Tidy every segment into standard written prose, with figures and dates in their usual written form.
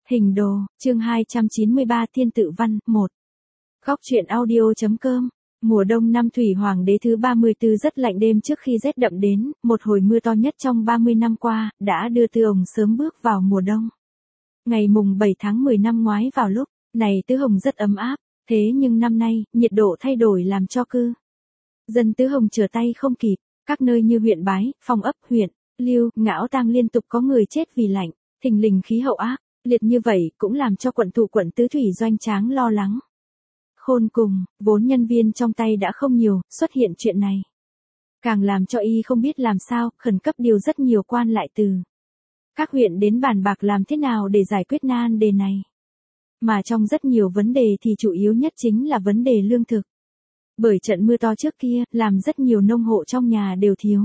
Hình đồ, chương 293 Thiên tự văn, 1. Góc truyện audio.com. Mùa đông năm Thủy Hoàng đế thứ 34 rất lạnh, đêm trước khi rét đậm đến, một hồi mưa to nhất trong 30 năm qua, đã đưa Tứ Hồng sớm bước vào mùa đông. Ngày mùng 7 tháng 10 năm ngoái vào lúc này Tứ Hồng rất ấm áp, thế nhưng năm nay, nhiệt độ thay đổi làm cho cư dân Tứ Hồng trở tay không kịp, các nơi như huyện Bái, Phong ấp, huyện Liêu, Ngão Tang liên tục có người chết vì lạnh, thình lình khí hậu ác liệt như vậy cũng làm cho quận thủ quận Tứ Thủy Doanh Tráng lo lắng. Khôn cùng, vốn nhân viên trong tay đã không nhiều, xuất hiện chuyện này càng làm cho y không biết làm sao, khẩn cấp điều rất nhiều quan lại từ các huyện đến bàn bạc làm thế nào để giải quyết nan đề này. Mà trong rất nhiều vấn đề thì chủ yếu nhất chính là vấn đề lương thực. Bởi trận mưa to trước kia, làm rất nhiều nông hộ trong nhà đều thiếu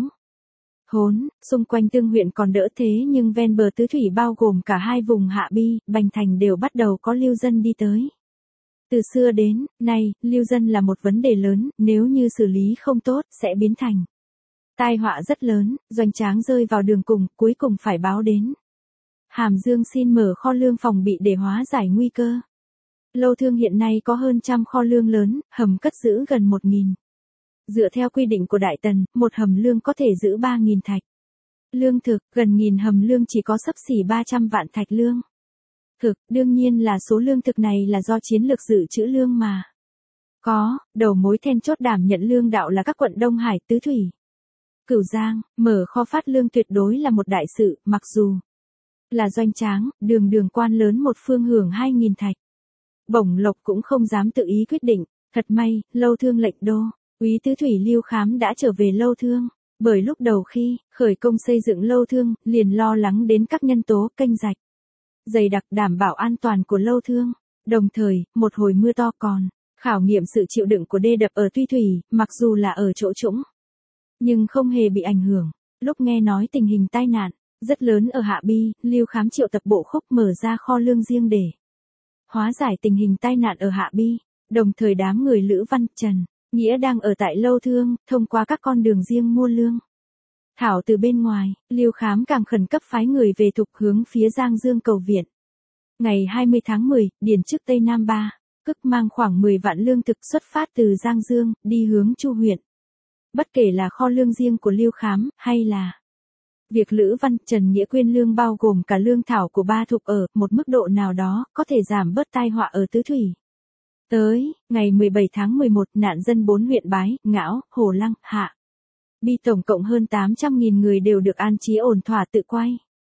thốn, xung quanh Tương huyện còn đỡ thế nhưng ven bờ Tứ Thủy bao gồm cả hai vùng Hạ Bi, Bành Thành đều bắt đầu có lưu dân đi tới. Từ xưa đến nay, lưu dân là một vấn đề lớn, nếu như xử lý không tốt, sẽ biến thành tai họa rất lớn. Doanh Tráng rơi vào đường cùng, cuối cùng phải báo đến Hàm Dương xin mở kho lương phòng bị để hóa giải nguy cơ. Lâu Thương hiện nay có hơn trăm kho lương lớn, hầm cất giữ gần 1.000. Dựa theo quy định của Đại Tần, một hầm lương có thể giữ 3.000 thạch lương thực, gần 1.000 hầm lương chỉ có xấp xỉ 300 vạn thạch lương thực. Đương nhiên là số lương thực này là do chiến lược dự trữ lương mà có. Đầu mối then chốt đảm nhận lương đạo là các quận Đông Hải, Tứ Thủy, Cửu Giang. Mở kho phát lương tuyệt đối là một đại sự, mặc dù là Doanh Tráng, đường quan lớn một phương hưởng 2.000 thạch bổng lộc cũng không dám tự ý quyết định. Thật may, Lâu Thương lệnh đô úy Tứ Thủy Lưu Khám đã trở về Lâu Thương, bởi lúc đầu khi khởi công xây dựng Lâu Thương, liền lo lắng đến các nhân tố kênh rạch dày đặc đảm bảo an toàn của Lâu Thương. Đồng thời, một hồi mưa to còn khảo nghiệm sự chịu đựng của đê đập ở Tuy Thủy, mặc dù là ở chỗ trũng nhưng không hề bị ảnh hưởng. Lúc nghe nói tình hình tai nạn rất lớn ở Hạ Bi, Lưu Khám triệu tập bộ khúc mở ra kho lương riêng để hóa giải tình hình tai nạn ở Hạ Bi. Đồng thời đám người Lữ Văn, Trần Nghĩa đang ở tại Lâu Thương, thông qua các con đường riêng mua lương thảo từ bên ngoài. Lưu Khám càng khẩn cấp phái người về thục hướng phía Giang Dương cầu viện. Ngày 20 tháng 10, điền chức Tây Nam 3, Cức mang khoảng 10 vạn lương thực xuất phát từ Giang Dương, đi hướng Chu huyện. Bất kể là kho lương riêng của Lưu Khám, hay là việc Lữ Văn, Trần Nghĩa quyên lương bao gồm cả lương thảo của ba thục ở một mức độ nào đó, có thể giảm bớt tai họa ở Tứ Thủy. Tới, ngày 17 tháng 11, nạn dân 4 huyện Bái, Ngão, Hồ Lăng, Hạ Bi tổng cộng hơn 800.000 người đều được an trí ổn thỏa tự quay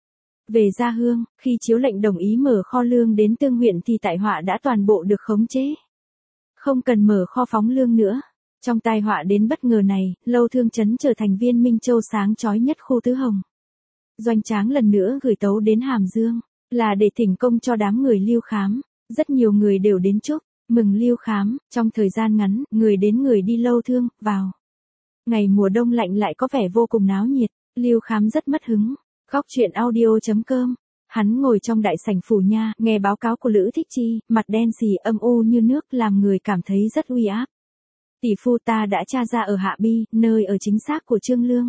về gia hương. Khi chiếu lệnh đồng ý mở kho lương đến Tương huyện thì tai họa đã toàn bộ được khống chế. Không cần mở kho phóng lương nữa. Trong tai họa đến bất ngờ này, Lâu Thương trấn trở thành viên Minh Châu sáng chói nhất khu Tứ Hồng. Doanh Tráng lần nữa gửi tấu đến Hàm Dương, là để thỉnh công cho đám người Lưu Khám. Rất nhiều người đều đến chúc mừng Lưu Khám. Trong thời gian ngắn, người đến người đi Lâu Thương. Vào ngày mùa đông lạnh lại có vẻ vô cùng náo nhiệt. Lưu Khám rất mất hứng. Góc truyện audio.com. Hắn ngồi trong đại sảnh phủ nha, nghe báo cáo của Lữ Thích Chi, mặt đen xì âm u như nước, làm người cảm thấy rất uy áp. Tỷ phu ta đã tra ra ở Hạ Bi, nơi ở chính xác của Trương Lương.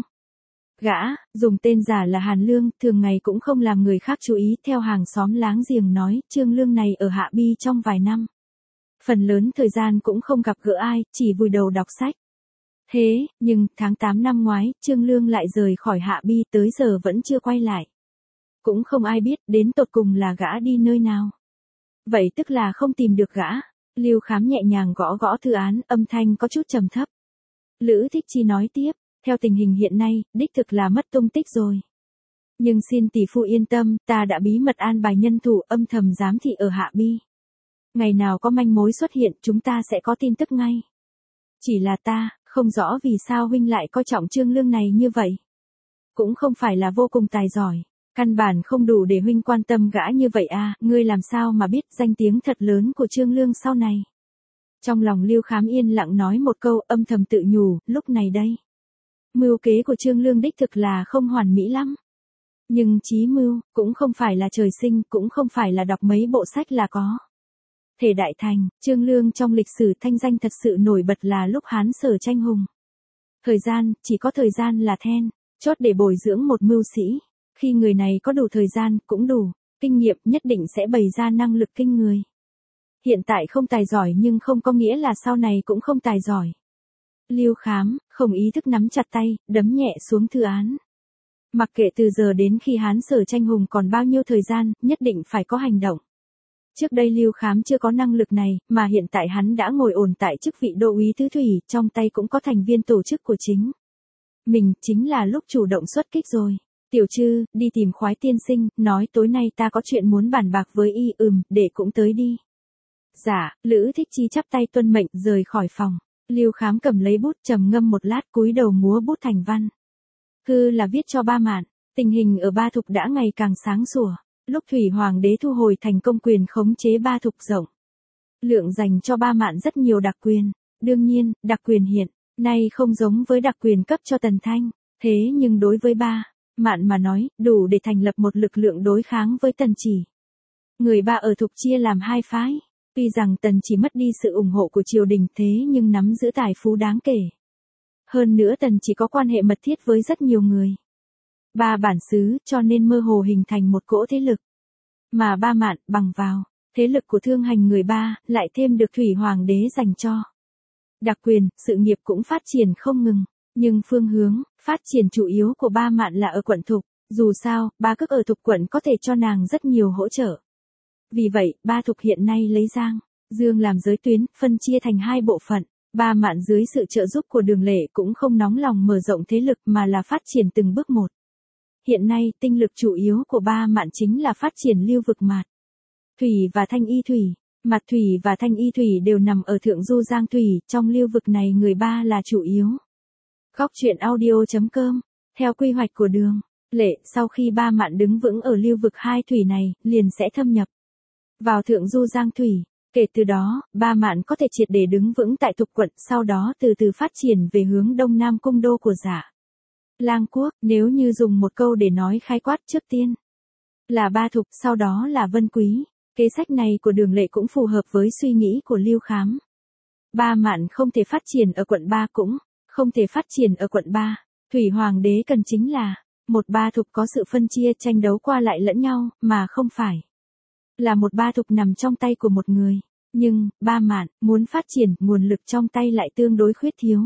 Gã dùng tên giả là Hàn Lương, thường ngày cũng không làm người khác chú ý. Theo hàng xóm láng giềng nói, Trương Lương này ở Hạ Bi trong vài năm, phần lớn thời gian cũng không gặp gỡ ai, chỉ vùi đầu đọc sách. Thế nhưng, tháng 8 năm ngoái, Trương Lương lại rời khỏi Hạ Bi, tới giờ vẫn chưa quay lại. Cũng không ai biết đến tột cùng là gã đi nơi nào. Vậy tức là không tìm được gã. Lưu Khám nhẹ nhàng gõ gõ thư án, âm thanh có chút trầm thấp. Lữ Thích Chi nói tiếp, theo tình hình hiện nay, đích thực là mất tung tích rồi. Nhưng xin tỷ phu yên tâm, ta đã bí mật an bài nhân thủ âm thầm giám thị ở Hạ Bi. Ngày nào có manh mối xuất hiện, chúng ta sẽ có tin tức ngay. Chỉ là ta không rõ vì sao huynh lại coi trọng Trương Lương này như vậy. Cũng không phải là vô cùng tài giỏi, căn bản không đủ để huynh quan tâm gã như vậy à. Ngươi làm sao mà biết danh tiếng thật lớn của Trương Lương sau này. Trong lòng Lưu Khám yên lặng nói một câu, âm thầm tự nhủ, lúc này đây. Mưu kế của Trương Lương đích thực là không hoàn mỹ lắm. Nhưng chí mưu, cũng không phải là trời sinh, cũng không phải là đọc mấy bộ sách là có thể đại thành. Trương Lương trong lịch sử thanh danh thật sự nổi bật là lúc Hán Sở tranh hùng. Thời gian, chỉ có thời gian là then chốt để bồi dưỡng một mưu sĩ. Khi người này có đủ thời gian, cũng đủ kinh nghiệm nhất định sẽ bày ra năng lực kinh người. Hiện tại không tài giỏi nhưng không có nghĩa là sau này cũng không tài giỏi. Lưu Khám, không ý thức nắm chặt tay, đấm nhẹ xuống thư án. Mặc kệ từ giờ đến khi Hán Sở tranh hùng còn bao nhiêu thời gian, nhất định phải có hành động. Trước đây Lưu Khám chưa có năng lực này, mà hiện tại hắn đã ngồi ổn tại chức vị đô úy tứ thủy, trong tay cũng có thành viên tổ chức của chính mình, chính là lúc chủ động xuất kích rồi. Tiểu Trư, đi tìm Khoái tiên sinh, nói tối nay ta có chuyện muốn bàn bạc với y. Để cũng tới đi. Dạ, Lữ Thích Chi chắp tay tuân mệnh rời khỏi phòng. Lưu Khám cầm lấy bút trầm ngâm một lát cúi đầu múa bút thành văn. Là viết cho Ba Mạn, tình hình ở Ba Thục đã ngày càng sáng sủa. Lúc Thủy Hoàng đế thu hồi thành công quyền khống chế Ba Thục rộng lượng dành cho Ba Mạn rất nhiều đặc quyền. Đương nhiên, đặc quyền hiện nay không giống với đặc quyền cấp cho Tần Thanh, thế nhưng đối với Ba Mạn mà nói, đủ để thành lập một lực lượng đối kháng với Tần Chỉ. Người Ba ở Thục chia làm hai phái. Tuy rằng Tần Chỉ mất đi sự ủng hộ của triều đình thế nhưng nắm giữ tài phú đáng kể. Hơn nữa Tần Chỉ có quan hệ mật thiết với rất nhiều người. Ba bản xứ cho nên mơ hồ hình thành một cỗ thế lực. Mà Ba Mạn bằng vào thế lực của thương hành người Ba lại thêm được Thủy Hoàng đế dành cho đặc quyền, sự nghiệp cũng phát triển không ngừng. Nhưng phương hướng phát triển chủ yếu của Ba Mạn là ở quận Thục. Dù sao, Ba Cước ở Thục quận có thể cho nàng rất nhiều hỗ trợ. Vì vậy, Ba Thục hiện nay lấy Giang, Dương làm giới tuyến, phân chia thành hai bộ phận. Ba Mạn dưới sự trợ giúp của Đường Lệ cũng không nóng lòng mở rộng thế lực mà là phát triển từng bước một. Hiện nay, tinh lực chủ yếu của Ba Mạn chính là phát triển lưu vực Mạt Thủy và Thanh Y Thủy. Mạt Thủy và Thanh Y Thủy đều nằm ở thượng du Giang Thủy, trong lưu vực này người Ba là chủ yếu. Góc truyện audio.com. Theo quy hoạch của Đường Lệ, sau khi Ba Mạn đứng vững ở lưu vực hai thủy này, liền sẽ thâm nhập vào thượng du Giang Thủy. Kể từ đó, Ba Mạn có thể triệt để đứng vững tại Thục quận, sau đó từ từ phát triển về hướng đông nam cung đô của Dạ Lang quốc. Nếu như dùng một câu để nói khái quát, trước tiên là Ba Thục, sau đó là Vân Quý. Kế sách này của Đường Lệ cũng phù hợp với suy nghĩ của Lưu Khám. Ba Mạn không thể phát triển ở quận 3 cũng không thể phát triển ở quận 3. Thủy Hoàng đế cần chính là một Ba Thục có sự phân chia tranh đấu qua lại lẫn nhau, mà không phải là một Ba Thục nằm trong tay của một người. Nhưng, Ba Mạn muốn phát triển, nguồn lực trong tay lại tương đối khuyết thiếu.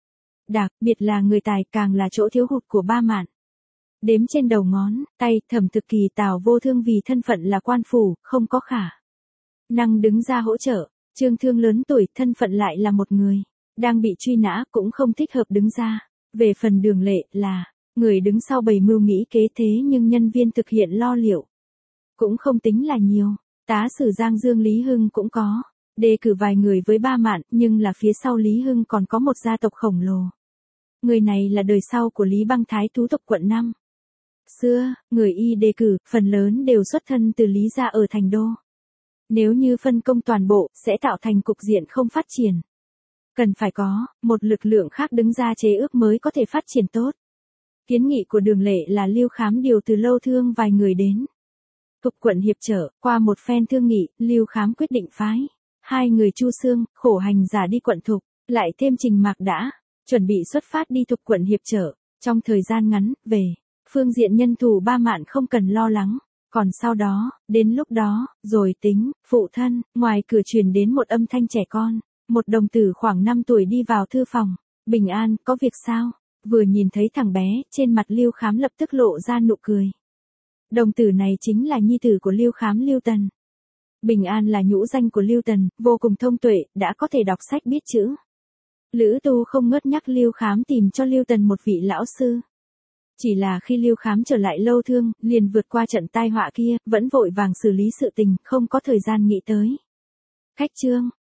Đặc biệt là người tài, càng là chỗ thiếu hụt của Ba Mạn. Đếm trên đầu ngón tay, Thẩm Thực Kỳ Tào Vô Thương vì thân phận là quan phủ, không có khả năng đứng ra hỗ trợ. Trương Thương lớn tuổi, thân phận lại là một người đang bị truy nã, cũng không thích hợp đứng ra. Về phần Đường Lệ là người đứng sau bày mưu nghĩ kế, thế nhưng nhân viên thực hiện lo liệu cũng không tính là nhiều. Tá sử Giang Dương Lý Hưng cũng có đề cử vài người với Ba Mạn, nhưng là phía sau Lý Hưng còn có một gia tộc khổng lồ. Người này là đời sau của Lý Băng Thái Thú tộc quận 5. Xưa, người y đề cử, phần lớn đều xuất thân từ Lý gia ở thành đô. Nếu như phân công toàn bộ, sẽ tạo thành cục diện không phát triển. Cần phải có một lực lượng khác đứng ra chế ước mới có thể phát triển tốt. Kiến nghị của Đường Lệ là Lưu Khám điều từ Lâu Thương vài người đến Thục quận hiệp trợ. Qua một phen thương nghị, Lưu Khám quyết định phái hai người Chu Xương, Khổ Hành giả đi quận Thục, lại thêm Trình Mạc đã chuẩn bị xuất phát đi Thục quận hiệp trợ. Trong thời gian ngắn, về phương diện nhân thủ Ba Mạn không cần lo lắng. Còn sau đó, đến lúc đó, rồi tính. Phụ thân, ngoài cửa truyền đến một âm thanh trẻ con. Một đồng tử khoảng 5 tuổi đi vào thư phòng. Bình an, có việc sao? Vừa nhìn thấy thằng bé, trên mặt Lưu Khám lập tức lộ ra nụ cười. Đồng tử này chính là nhi tử của Lưu Khám, Lưu Tần. Bình an là nhũ danh của Lưu Tần, vô cùng thông tuệ, đã có thể đọc sách biết chữ. Lữ Tu không ngớt nhắc Lưu Khám tìm cho Lưu Tần một vị lão sư. Chỉ là khi Lưu Khám trở lại Lâu Thương, liền vượt qua trận tai họa kia, vẫn vội vàng xử lý sự tình, không có thời gian nghĩ tới khách trương.